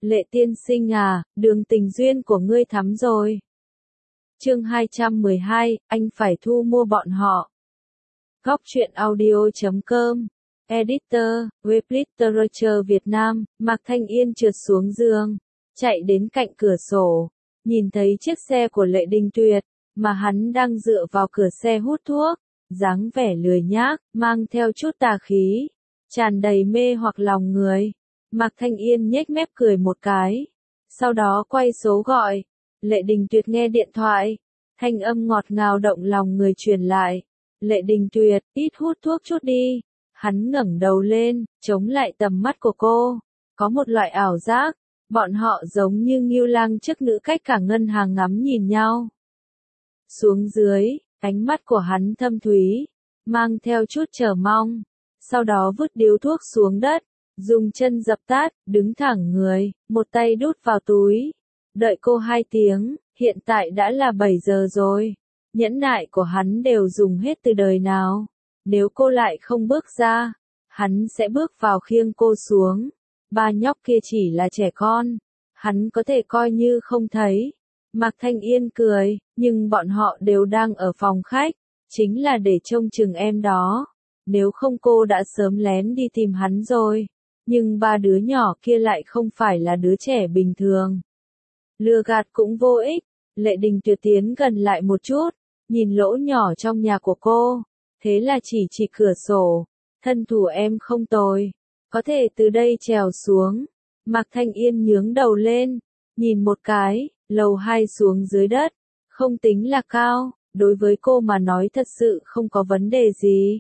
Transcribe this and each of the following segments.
Lệ tiên sinh à, đường tình duyên của ngươi thắm rồi. Chương 212, anh phải thu mua bọn họ. Góc truyện audio.com. Editor, Web Literature Việt Nam. Mạc Thanh Yên trượt xuống giường, chạy đến cạnh cửa sổ, nhìn thấy chiếc xe của Lệ Đình Tuyệt, mà hắn đang dựa vào cửa xe hút thuốc, dáng vẻ lười nhác, mang theo chút tà khí, tràn đầy mê hoặc lòng người. Mạc Thanh Yên nhếch mép cười một cái, sau đó quay số gọi. Lệ Đình Tuyệt nghe điện thoại, thanh âm ngọt ngào động lòng người truyền lại. Lệ Đình Tuyệt, ít hút thuốc chút đi. Hắn ngẩng đầu lên, chống lại tầm mắt của cô. Có một loại ảo giác, bọn họ giống như ngưu lang trước nữ cách cả ngân hàng ngắm nhìn nhau. Xuống dưới, ánh mắt của hắn thâm thúy, mang theo chút chờ mong. Sau đó vứt điếu thuốc xuống đất, dùng chân dập tắt, đứng thẳng người, một tay đút vào túi. Đợi cô 2 tiếng, hiện tại đã là 7 giờ rồi. Nhẫn nại của hắn đều dùng hết từ đời nào. Nếu cô lại không bước ra, hắn sẽ bước vào khiêng cô xuống. Ba nhóc kia chỉ là trẻ con, hắn có thể coi như không thấy. Mạc Thanh Yên cười, nhưng bọn họ đều đang ở phòng khách, chính là để trông chừng em đó. Nếu không cô đã sớm lén đi tìm hắn rồi. Nhưng 3 đứa nhỏ kia lại không phải là đứa trẻ bình thường. Lừa gạt cũng vô ích. Lệ Đình Tuyệt tiến gần lại một chút, nhìn lỗ nhỏ trong nhà của cô, thế là chỉ cửa sổ. Thân thủ em không tồi, có thể từ đây trèo xuống. Mạc Thanh Yên nhướng đầu lên, nhìn một cái, lầu 2 xuống dưới đất, không tính là cao, đối với cô mà nói thật sự không có vấn đề gì.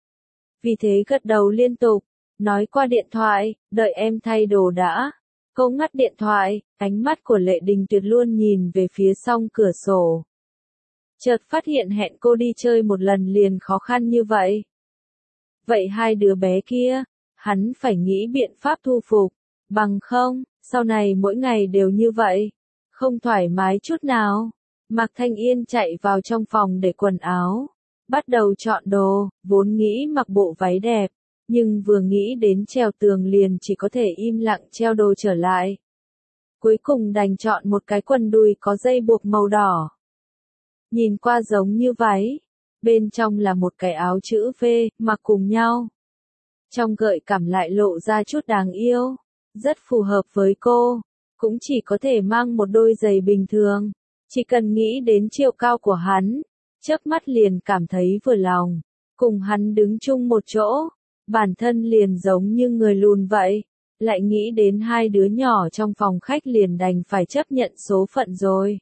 Vì thế gật đầu liên tục, nói qua điện thoại, đợi em thay đồ đã. Cô ngắt điện thoại, ánh mắt của Lệ Đình Tuyệt luôn nhìn về phía song cửa sổ. Chợt phát hiện hẹn cô đi chơi một lần liền khó khăn như vậy. Vậy 2 đứa bé kia, hắn phải nghĩ biện pháp thu phục, bằng không, sau này mỗi ngày đều như vậy, không thoải mái chút nào. Mạc Thanh Yên chạy vào trong phòng để quần áo, bắt đầu chọn đồ, vốn nghĩ mặc bộ váy đẹp, nhưng vừa nghĩ đến treo tường liền chỉ có thể im lặng treo đồ trở lại. Cuối cùng đành chọn một cái quần đùi có dây buộc màu đỏ. Nhìn qua giống như váy, bên trong là một cái áo chữ V, mặc cùng nhau. Trong gợi cảm lại lộ ra chút đáng yêu, rất phù hợp với cô, cũng chỉ có thể mang một đôi giày bình thường. Chỉ cần nghĩ đến chiều cao của hắn, chớp mắt liền cảm thấy vừa lòng, cùng hắn đứng chung một chỗ, bản thân liền giống như người lùn vậy. Lại nghĩ đến 2 đứa nhỏ trong phòng khách liền đành phải chấp nhận số phận rồi.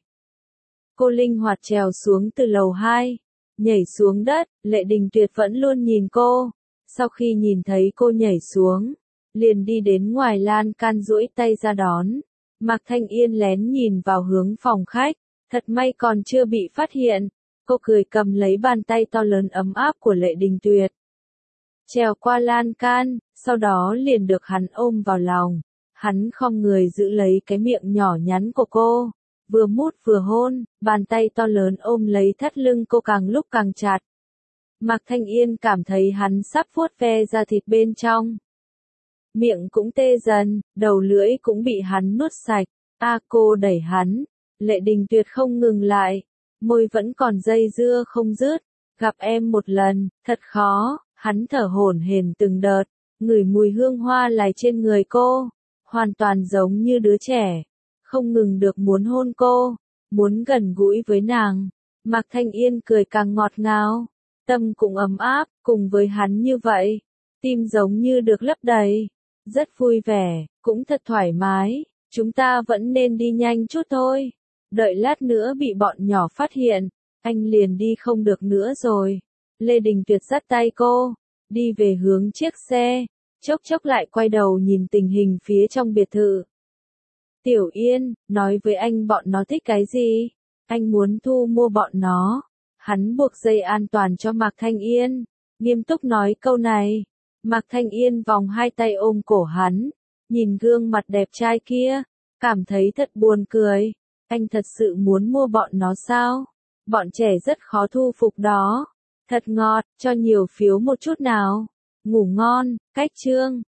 Cô linh hoạt trèo xuống từ lầu 2, nhảy xuống đất. Lệ Đình Tuyệt vẫn luôn nhìn cô. Sau khi nhìn thấy cô nhảy xuống, liền đi đến ngoài lan can duỗi tay ra đón. Mạc Thanh Yên lén nhìn vào hướng phòng khách, thật may còn chưa bị phát hiện. Cô cười cầm lấy bàn tay to lớn ấm áp của Lệ Đình Tuyệt, trèo qua lan can, sau đó liền được hắn ôm vào lòng. Hắn khom người giữ lấy cái miệng nhỏ nhắn của cô, vừa mút vừa hôn, bàn tay to lớn ôm lấy thắt lưng cô càng lúc càng chặt. Mạc Thanh Yên cảm thấy hắn sắp vuốt ve da thịt bên trong. Miệng cũng tê dần, đầu lưỡi cũng bị hắn nuốt sạch. Cô đẩy hắn, Lệ Đình Tuyệt không ngừng lại, môi vẫn còn dây dưa không dứt. Gặp em một lần, thật khó. Hắn thở hổn hển từng đợt, ngửi mùi hương hoa lài trên người cô, hoàn toàn giống như đứa trẻ, không ngừng được muốn hôn cô, muốn gần gũi với nàng. Mạc Thanh Yên cười càng ngọt ngào, tâm cũng ấm áp, cùng với hắn như vậy, tim giống như được lấp đầy, rất vui vẻ, cũng thật thoải mái. Chúng ta vẫn nên đi nhanh chút thôi, đợi lát nữa bị bọn nhỏ phát hiện, anh liền đi không được nữa rồi. Lê Đình Tuyệt dắt tay cô, đi về hướng chiếc xe, chốc chốc lại quay đầu nhìn tình hình phía trong biệt thự. Tiểu Yên, nói với anh bọn nó thích cái gì? Anh muốn thu mua bọn nó. Hắn buộc dây an toàn cho Mạc Thanh Yên, nghiêm túc nói câu này. Mạc Thanh Yên vòng 2 tay ôm cổ hắn, nhìn gương mặt đẹp trai kia, cảm thấy thật buồn cười. Anh thật sự muốn mua bọn nó sao? Bọn trẻ rất khó thu phục đó. Thật ngọt, cho nhiều phiếu một chút nào. Ngủ ngon, cách chương.